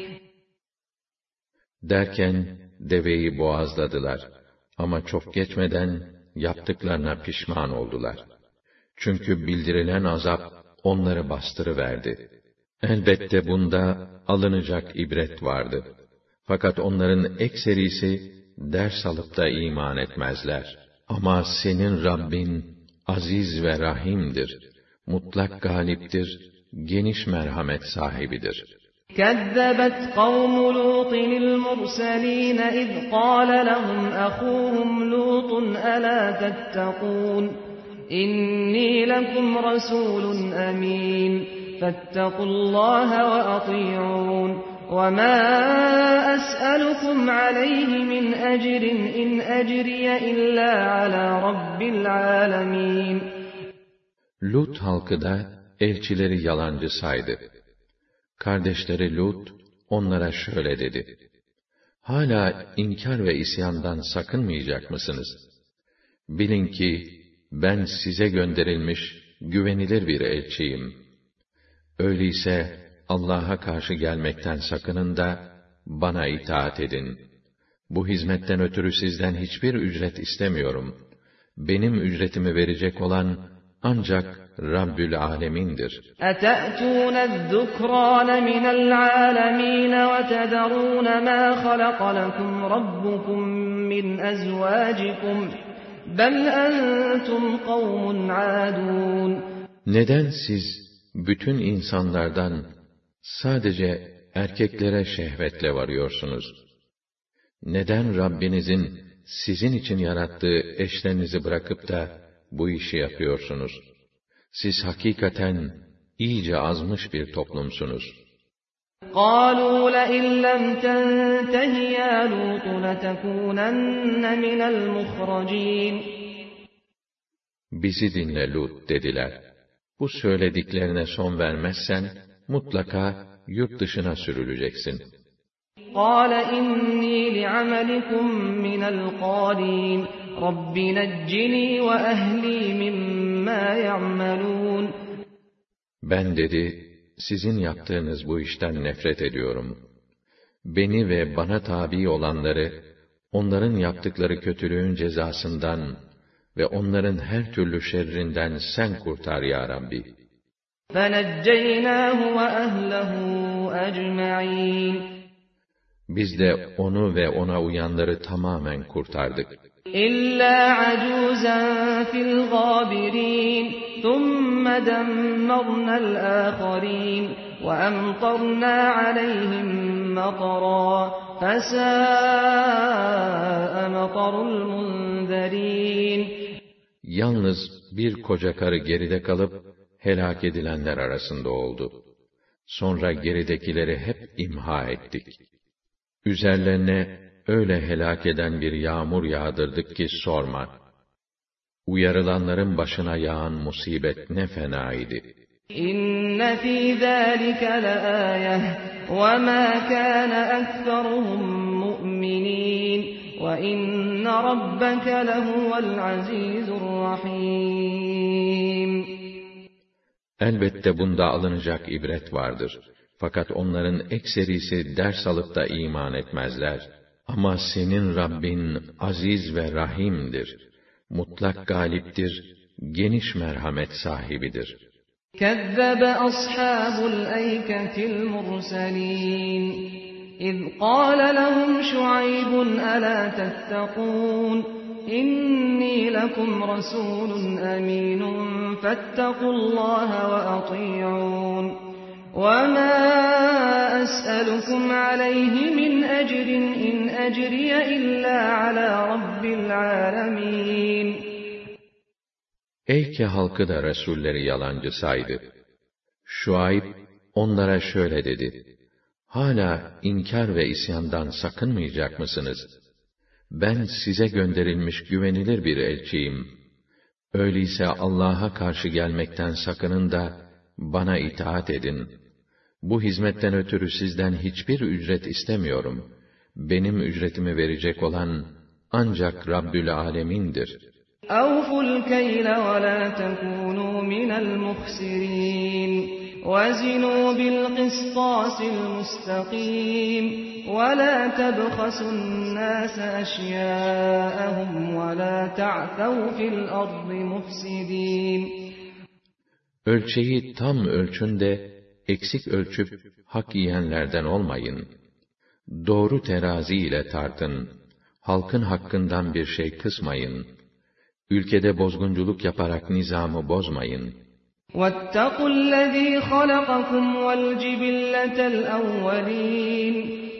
Derken deveyi boğazladılar. Ama çok geçmeden yaptıklarına pişman oldular. Çünkü bildirilen azap onları bastırıverdi. Elbette bunda alınacak ibret vardı. Fakat onların ekserisi ders alıp da iman etmezler. Ama senin Rabbin aziz ve rahimdir. Mutlak galiptir, geniş merhamet sahibidir. كَذَّبَتْ قَوْمُ لُوطٍ الْمُرْسَلِينَ إِذْ قَالَ لَهُمْ أَخُوهُمْ لُوطٌ أَلَا تَتَّقُونَ إِنِّي لَكُمْ رَسُولٌ أَمِينٌ فَاتَّقُوا اللَّهَ وَأَطِيعُونِ وَمَا أَسْأَلُكُمْ عَلَيْهِ مِنْ أَجْرٍ إِنْ أَجْرِيَ إِلَّا عَلَى رَبِّ الْعَالَمِينَ. Lut halkı da elçileri yalancı saydı. Kardeşleri Lut onlara şöyle dedi: Hala inkar ve isyandan sakınmayacak mısınız? Bilin ki ben size gönderilmiş güvenilir bir elçiyim. Öyleyse Allah'a karşı gelmekten sakının da bana itaat edin. Bu hizmetten ötürü sizden hiçbir ücret istemiyorum. Benim ücretimi verecek olan ancak Rabbül Alemin'dir. أَتَأْتُونَ الذُّكْرَانَ مِنَ الْعَالَمِينَ وَتَذَرُونَ مَا خَلَقَ لَكُمْ رَبُّكُمْ مِنْ أَزْوَاجِكُمْ بَلْ أَنْتُمْ قَوْمٌ عَادُونَ. Neden siz bütün insanlardan sadece erkeklere şehvetle varıyorsunuz? Neden Rabbinizin sizin için yarattığı eşlerinizi bırakıp da bu işi yapıyorsunuz? Siz hakikaten iyice azmış bir toplumsunuz. قَالُوا لَئِنْ لَمْ تَنْتَهِ يَا لُوطُ لَتَكُونَنَّ مِنَ الْمُخْرَجِينَ. Bizi dinle Lut dediler. Bu söylediklerine son vermezsen mutlaka yurt dışına sürüleceksin. قَالَ إِنِّي لِعَمَلِكُمْ مِنَ الْقَالِينَ رَبِّ نَجِّنِي وَأَهْلِي مِمَّا يَعْمَلُونَ. Ben dedi, sizin yaptığınız bu işten nefret ediyorum. Beni ve bana tabi olanları, onların yaptıkları kötülüğün cezasından ve onların her türlü şerrinden sen kurtar ya Rabbi. فَنَجَّيْنَاهُ وَأَهْلَهُ أَجْمَعِينَ. Biz de onu ve ona uyanları tamamen kurtardık. إِلَّا عَجُوزًا فِي الْغَابِرِينَ ثُمَّ دَمَّرْنَا الْآخَرِينَ وَأَمْطَرْنَا عَلَيْهِمْ مَطَرًا فَسَاءَ مَطَرُ الْمُنذَرِينَ. Yalnız bir koca karı geride kalıp helak edilenler arasında oldu. Sonra geridekileri hep imha ettik. Üzerlerine öyle helak eden bir yağmur yağdırdık ki sorma. uyarılanların başına yağan musibet ne fena idi. İnne fî zâlike leâyeh ve mâ kâne ekseruhum mu'minîn ve inne rabbeke lehuvel azîzurrahîm. Elbette bunda alınacak ibret vardır. Fakat onların ekserisi ders alıp da iman etmezler. Ama senin Rabbin aziz ve rahimdir. Mutlak galiptir, geniş merhamet sahibidir. Kezzebe ashabul eyketil murselin. İz qâle lehum Şuaybun elâ tettekûn. İnni lekum rasûlun emînun fettekullâhe ve atî'ûn. وَمَا أَسْأَلُكُمْ عَلَيْهِ مِنْ أَجْرٍ إِنْ أَجْرِيَ إِلَّا عَلَى رَبِّ الْعَالَمِينَ. Eyke halkı da Resulleri yalancı saydı. Şuayb onlara şöyle dedi: Hala inkar ve isyandan sakınmayacak mısınız? Ben size gönderilmiş güvenilir bir elçiyim. Öyleyse Allah'a karşı gelmekten sakının da bana itaat edin. Bu hizmetten ötürü sizden hiçbir ücret istemiyorum. Benim ücretimi verecek olan ancak Rabbül Âlemin'dir. أَوْفُوا الْكَيْلَ وَلَا تَكُونُوا مِنَ الْمُخْسِرِينَ وَزِنُوا بِالْقِسْطَاسِ الْمُسْتَقِيمِ وَلَا تَبْخَسُوا النَّاسَ أَشْيَاءَهُمْ وَلَا تَعْثَوْا فِي الْأَرْضِ مُفْسِدِينَ. Ölçeyi tam ölçün de eksik ölçüp hak yiyenlerden olmayın. Doğru terazi ile tartın. Halkın hakkından bir şey kısmayın. Ülkede bozgunculuk yaparak nizamı bozmayın. وَاتَّقُوا الَّذ۪ي خَلَقَكُمْ وَالْجِبِلَّةَ الْأَوَّلِينَ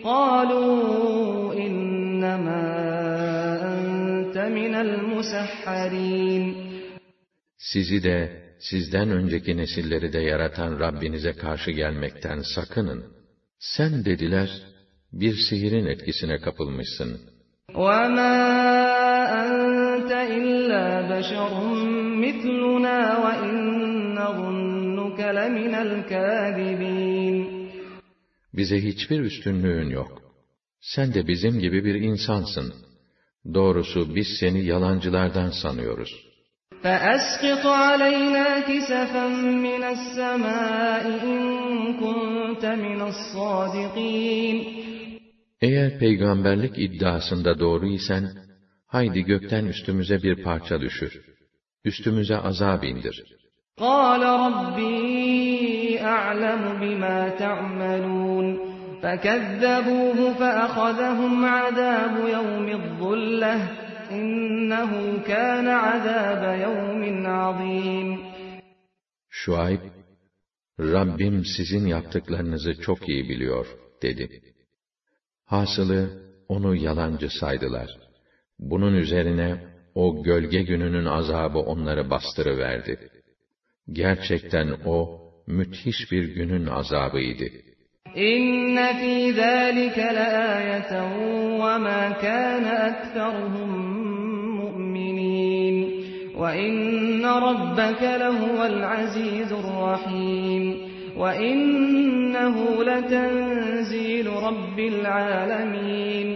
قَالُوا اِنَّمَا أَنْتَ مِنَ الْمُسَحَّرِينَ. Sizi de, sizden önceki nesilleri de yaratan Rabbinize karşı gelmekten sakının. Sen dediler, bir sihirin etkisine kapılmışsın. وَمَا أَنْتَ إِلَّا بَشَرٌ مِثْلُنَا وَإِنْ نَظُنُّكَ لَمِنَ الْكَاذِبِينَ. Bize hiçbir üstünlüğün yok. Sen de bizim gibi bir insansın. Doğrusu biz seni yalancılardan sanıyoruz. فَأَسْقِطْ عَلَيْنَا كِسَفًا مِنَ السَّمَاءِ إِنْ كُنْتَ مِنَ الصَّادِقِينَ. Eğer peygamberlik iddiasında doğru isen, haydi gökten üstümüze bir parça düşür. Üstümüze azab indir. قَالَ رَبِّي أَعْلَمُ بِمَا تَعْمَلُونَ فَكَذَّبُوهُ فَأَخَذَهُمْ عَذَابُ يَوْمِ الظُّلَّةِ إِنَّهُ كَانَ عَذَابَ يَوْمٍ عَظِيمٍ. Şuayb, Rabbim sizin yaptıklarınızı çok iyi biliyor, dedi. Hasılı, onu yalancı saydılar. Bunun üzerine, o gölge gününün azabı onları bastırıverdi. Gerçekten o, müthiş bir günün azabıydı. İnne fî zâlike leâyeten ve mâ kâne ekseruhum mu'minîn ve inne rabbeke lehuvel azîzurrahîm ve innehu letenzîlu rabbil âlemîn.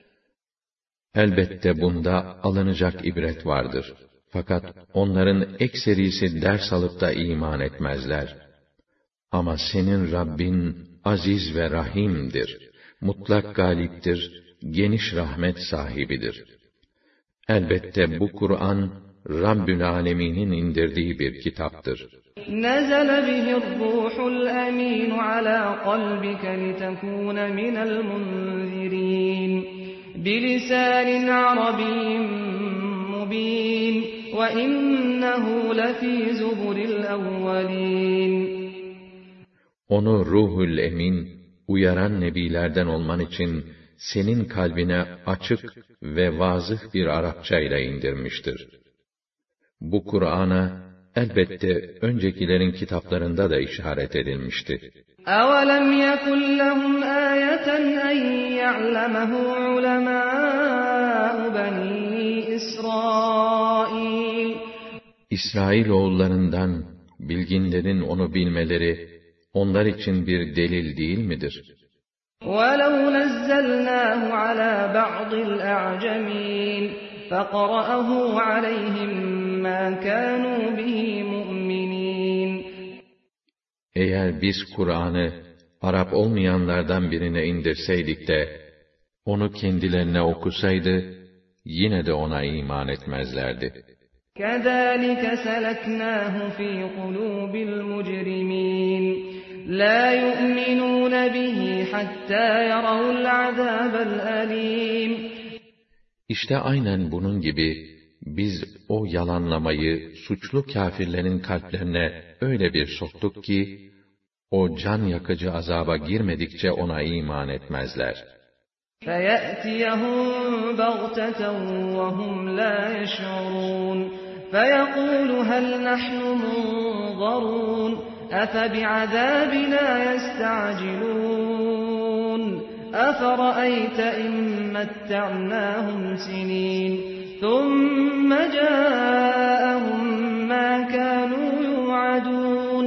Elbette bunda alınacak ibret vardır. Fakat onların ekserisi ders alıp da iman etmezler. Ama senin Rabbin aziz ve rahimdir. Mutlak galiptir, geniş rahmet sahibidir. Elbette bu Kur'an, Rabbül Âlemin'in indirdiği bir kitaptır. نَزَلَ بِهِ الرُّوحُ الْأَمِينُ عَلَى قَلْبِكَ لِتَكُونَ مِنَ الْمُنْذِرِينَ بِلِسَانٍ عَرَبِيٍّ مُبِينٍ وَإِنَّهُ لَفِي زُبُرِ الْأَوَّلِينَ. Onu Ruhul Emin, uyaran nebilerden olman için senin kalbine açık ve vazıh bir Arapça ile indirmiştir. Bu Kur'an'a elbette öncekilerin kitaplarında da işaret edilmişti. أَوَلَمْ يَكُنْ لَهُمْ آيَةً أَنْ يَعْلَمَهُ عُلَمَاءُ بَنِي إِسْرَائِيلَ İsrailoğullarından bilginlerin onu bilmeleri onlar için bir delil değil midir? وَلَوْ نَزَّلْنَاهُ عَلَى بَعْضِ الْأَعْجَمِينَ فَقَرَأَهُ عَلَيْهِمْ مَا كَانُوا بِهِ مُؤْمِنِينَ Eğer biz Kur'an'ı Arap olmayanlardan birine indirseydik de onu kendilerine okusaydı yine de ona iman etmezlerdi. كَذَٰلِكَ سَلَكْنَاهُ فِي قُلُوبِ الْمُجْرِمِينَ لَا يُؤْمِنُونَ بِهِ حَتَّى يَرَوُا الْعَذَابَ الْأَلِيمَ İşte aynen bunun gibi biz o yalanlamayı suçlu kâfirlerin kalplerine öyle bir soktuk ki o can yakıcı azaba girmedikçe ona iman etmezler. فَيَأْتِيَهُمْ بَغْتَةً وَهُمْ لَا يَشْعُرُونَ فَيَقُولُ هَلْ نَحْنُ مُنظَرُونَ أَفَبِعَذَابِنَا يَسْتَعْجِلُونَ أَفَرَأَيْتَ إِن مَّتَّعْنَاهُمْ سِنِينَ ثُمَّ جَاءَهُم مَّا كَانُوا يُوعَدُونَ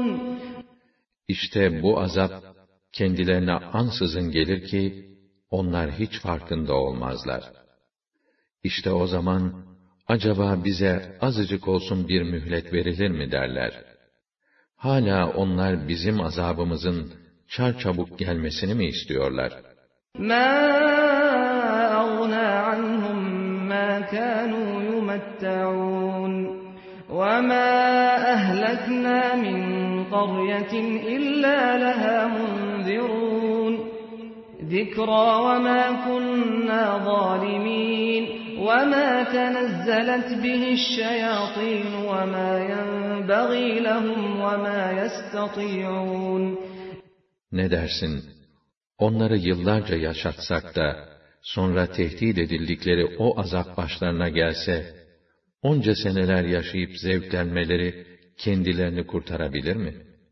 İşte bu azap kendilerine ansızın gelir ki onlar hiç farkında olmazlar. İşte o zaman acaba bize azıcık olsun bir mühlet verilir mi derler. Hala onlar bizim azabımızın çarçabuk gelmesini mi istiyorlar? مَا أَغْنَىٰ عَنْهُم مَّا كَانُوا يُمَتَّعُونَ وَمَا أَهْلَكْنَا مِن قَرْيَةٍ إِلَّا لَهَا مُنذِرُونَ ذِكْرَىٰ وَمَا كُنَّا ظَالِمِينَ وَمَا تَنَزَّلَتْ بِهِ الشَّيَاطِينُ وَمَا يَنبَغِي لَهُمْ وَمَا يَسْتَطِيعُونَ Ne dersin? Onları yıllarca yaşatsak da sonra tehdit edildikleri o azap başlarına gelse, onca seneler yaşayıp zevklenmeleri kendilerini kurtarabilir mi?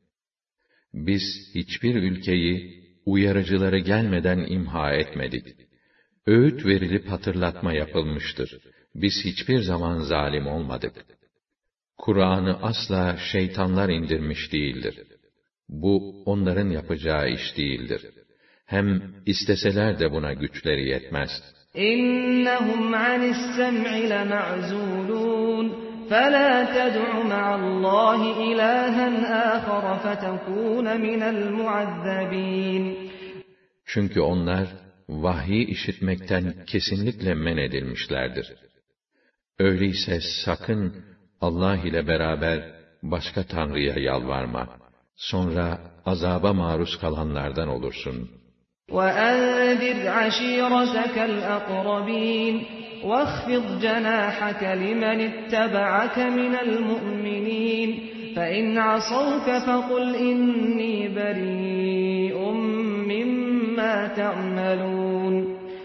Biz hiçbir ülkeyi uyarıcıları gelmeden imha etmedik. Öğüt verilip hatırlatma yapılmıştır. Biz hiçbir zaman zalim olmadık. Kur'an'ı asla şeytanlar indirmiş değildir. Bu onların yapacağı iş değildir. Hem isteseler de buna güçleri yetmez. İnnehum anis-sem'i lema'zulun فَلَا تَدْعُ مَعَ اللّٰهِ إِلَٰهًا آخَرَ فَتَكُونَ مِنَ الْمُعَذَّبِينَ Çünkü onlar vahyi işitmekten kesinlikle men edilmişlerdir. Öyleyse sakın Allah ile beraber başka tanrıya yalvarma. Sonra azaba maruz kalanlardan olursun. وَأَنذِرْ عَشِيرَتَكَ الْأَقْرَبِينَ وَاخْفِضْ جَنَاحَكَ لِمَنِ اتَّبَعَكَ مِنَ الْمُؤْمِنِينَ فَإِنْ عَصَوْكَ فَقُلْ إِنِّي بَرِيءٌ مِّمَّا تَعْمَلُونَ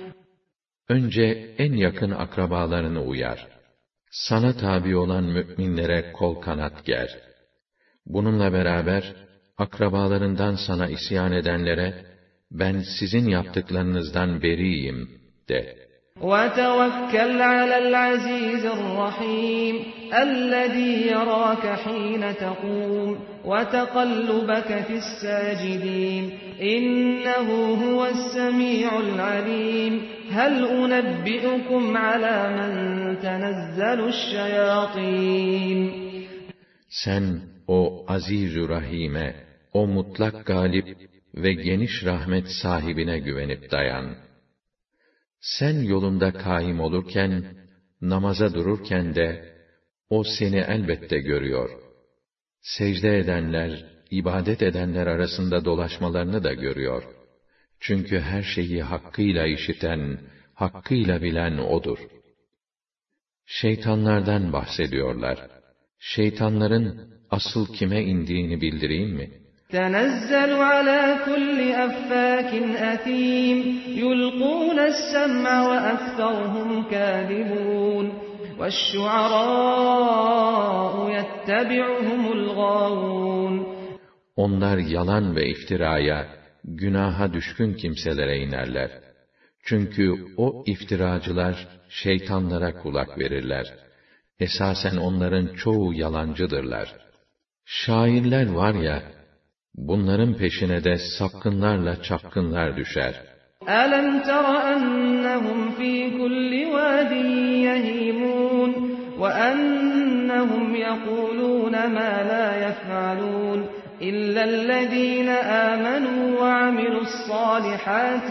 Önce en yakın akrabalarını uyar. Sana tabi olan müminlere kol kanat ger. Bununla beraber akrabalarından sana isyan edenlere ben sizin yaptıklarınızdan beriyim de. وَتَوَكَّلْ عَلَى الْعَزِيزِ الرَّحِيمِ الَّذِي يَرَاكَ حِينَ تَقُومُ وَتَقَلُّبَكَ فِي السَّاجِدِينَ إِنَّهُ هُوَ السَّمِيعُ الْعَلِيمُ هَلْ أُنَبِّئُكُمْ عَلَى مَنْ تَنَزَّلُ الشَّيَاطِينُ Sen o Aziz-ü Rahim'e, o mutlak galip ve geniş rahmet sahibine güvenip dayan. Sen yolunda kaim olurken, namaza dururken de, o seni elbette görüyor. Secde edenler, ibadet edenler arasında dolaşmalarını da görüyor. Çünkü her şeyi hakkıyla işiten, hakkıyla bilen O'dur. Şeytanlardan bahsediyorlar. Şeytanların asıl kime indiğini bildireyim mi? تَنَزَّلُ عَلَى كُلِّ أَفَّاكٍ أَثِيمٍ يُلْقُونَ السَّمْعَ وَأَكْثَرُهُمْ كَاذِبُونَ وَالشُّعَرَاءُ يَتَّبِعُهُمُ الْغَاوُونَ Onlar yalan ve iftiraya, günaha düşkün kimselere inerler. Çünkü o iftiracılar şeytanlara kulak verirler. esasen onların çoğu yalancıdırlar. Şairler var ya, bunların peşine de sapkınlarla çapkınlar düşer. أَلَمْ تَرَ أَنَّهُمْ فِي كُلِّ وَادٍ يَهِيمُونَ وَأَنَّهُمْ يَقُولُونَ مَا لَا يَفْعَلُونَ إِلَّا الَّذِينَ آمَنُوا وَعَمِلُوا الصَّالِحَاتِ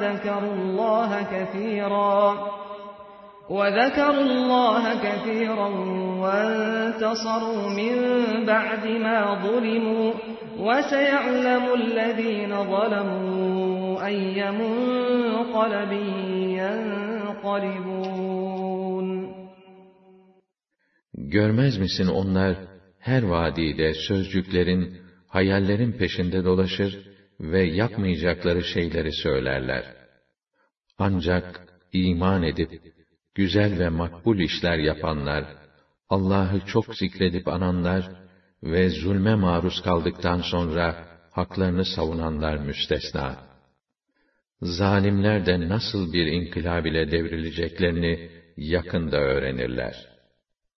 وَذَكَرُوا اللَّهَ كَثِيرًا وَانتَصَرُوا مِنْ بَعْدِ مَا ظُلِمُوا وَسَيَعْلَمُ الَّذِينَ ظَلَمُوا أَيَّ مُنْقَلَبٍ يَنْقَلِبُونَ Görmez misin onlar her vadide sözcüklerin, hayallerin peşinde dolaşır ve yapmayacakları şeyleri söylerler. Ancak iman edip güzel ve makbul işler yapanlar, Allah'ı çok zikredip ananlar ve zulme maruz kaldıktan sonra haklarını savunanlar müstesna. Zalimler de nasıl bir inkılap ile devrileceklerini yakında öğrenirler.